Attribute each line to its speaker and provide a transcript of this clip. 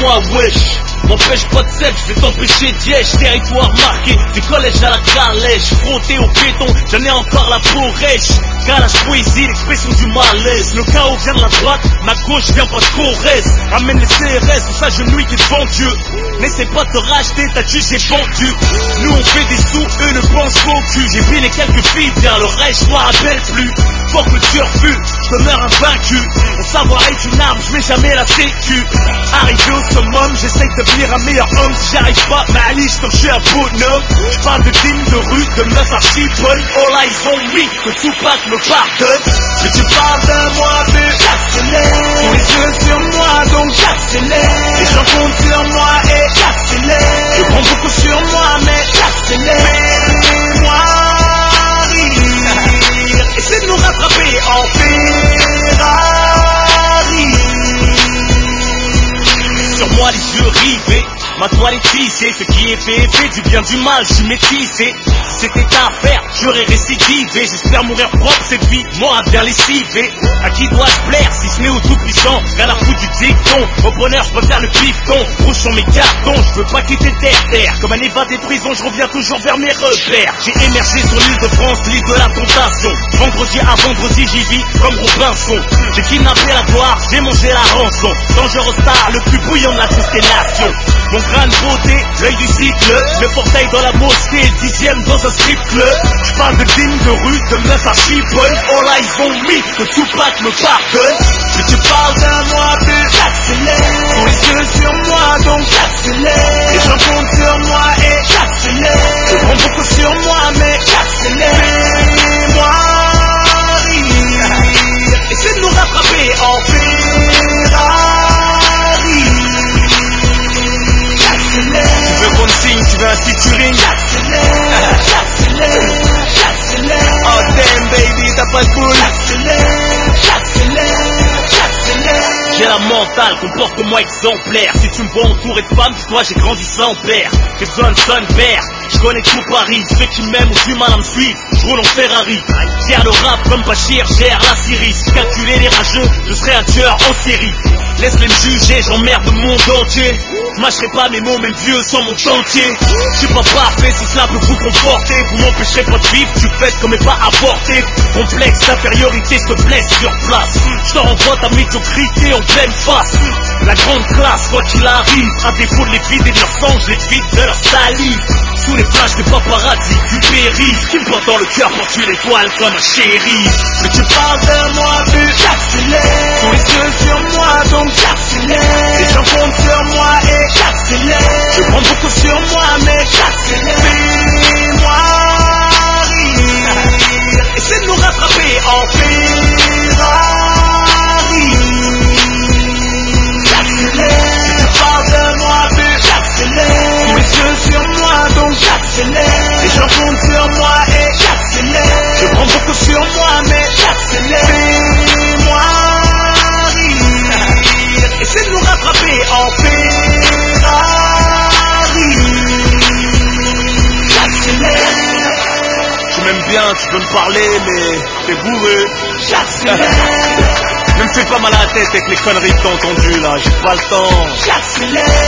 Speaker 1: moi wesh. M'empêche pas de cèpe, je vais t'empêcher d'yèche. Territoire marqué, du collège à la calèche. Frotté au béton, j'en ai encore la peau rêche. Calage poésie, l'expression du malaise. Le chaos vient de la droite, ma gauche vient pas de Corrèze. Ramène les CRS, pour ça je nuis qui devant Dieu. N'essaie pas de te racheter, t'as tué, j'ai vendu. Nous on fait des sous, eux ne pensent qu'au cul. J'ai pris les quelques filles, bien le reste je m'en rappelle plus. Faut que le tueur fut, je demeure invaincu. Mon savoir est une arme, je mets jamais la sécu. Arrivé au summum, j'essaye de devenir un meilleur homme. Si j'arrive pas, ma liste comme je suis un bonhomme. Je parle de team, de rue, de meufs archi bonnes. All eyes on me, que Tupac me pardonne. Mais tu parles de moi, mais j'accélère. Tous les yeux sur moi, donc j'accélère. Les gens comptent sur moi et j'accélère. Je prends beaucoup sur moi, mais j'accélère. Moi rire. Essaie de nous rattraper en Ferrari. Sur moi les yeux rivés, ma toile est tissée. Ce qui est fait du bien du mal, je suis métissé. Si c'était à faire, j'aurais récidivé. J'espère mourir propre, cette vie m'aura bien lessivé. À qui dois-je plaire, si ce n'est au tout-puissant? Rien à foutre du dicton. Au bonheur, je peux faire le pifton. Rouge sur mes cartons, je veux pas quitter terre. Comme un évadé de prison, je reviens toujours vers mes repères. J'ai émergé sur l'île de France, l'île de la tentation. Vendredi à vendredi, j'y vis comme Robinson. J'ai kidnappé la gloire, j'ai mangé la rançon. Dangereux star, le plus bouillant de la constellation. Mon grain de beauté, l'œil du cycle. Le portail dans la mosquée, le 10e dans un strip club. Je parle de dîmes, de rue, de meufs archi bonnes. All eyes on me, que Tupac me pardonne. Mais tu parles de moi, puis j'accélère. Tous les yeux sur moi, donc j'accélère. Les gens comptent sur moi et j'accélère. Je prends beaucoup sur moi, mais j'accélère. Moi rire. Essaie de nous rattraper en Ferrari. Tu veux qu'on te signe, tu veux un featuring? J'accélère, j'accélère, j'accélère. Oh damn baby, t'as pas de boule? J'accélère, j'accélère, j'accélère. J'ai la mentale, comporte-moi exemplaire. Si tu me vois entouré de femmes, dis-toi j'ai grandi sans père. J'ai besoin de son père, je connais tout Paris. Ceux qui m'aiment ont du mal à me suivre, je roule en Ferrari. Gère le rap comme Bachir, gère la Syrie. Si calculer les rageux, je serai un tueur en série. Laisse-les me juger, j'emmerde le monde entier. Je mâcherai pas mes mots, mes vieux sont mon chantier. Je suis pas parfait, si cela peut vous conforter. Vous m'empêcherez pas de vivre, tu faites comme est pas apporté. Complexe d'infériorité, je te blesse sur place. Je te renvoie ta médiocrité en pleine face. La grande classe, quoi qu'il arrive, à défaut de les vider de leur sang, je les vide de leur salive. Sous les flashs des paparazzis du périph', qui me portent dans le cœur pour tuer l'étoile comme un shérif. Mais tu parles de moi, puis j'accélère. Tous les yeux sur moi, donc j'accélère. Les gens comptent sur moi et j'accélère. Je prends beaucoup sur moi, mais j'accélère. Fais-moi rire. Essaie de nous rattraper en Ferrari. J'accélère. Si tu parles de moi, puis j'accélère. Tous les yeux sur moi, donc j'accélère. Les gens comptent sur moi et j'accélère. Je prends beaucoup sur moi, mais j'accélère. Fais-moi rire. Essaie de nous rattraper en Ferrari. J'accélère. Tu m'aimes bien, tu peux me parler, mais t'es bourré. J'accélère. Ne me fais pas mal à la tête avec les conneries que t'as entendues là, j'ai pas le temps. J'accélère.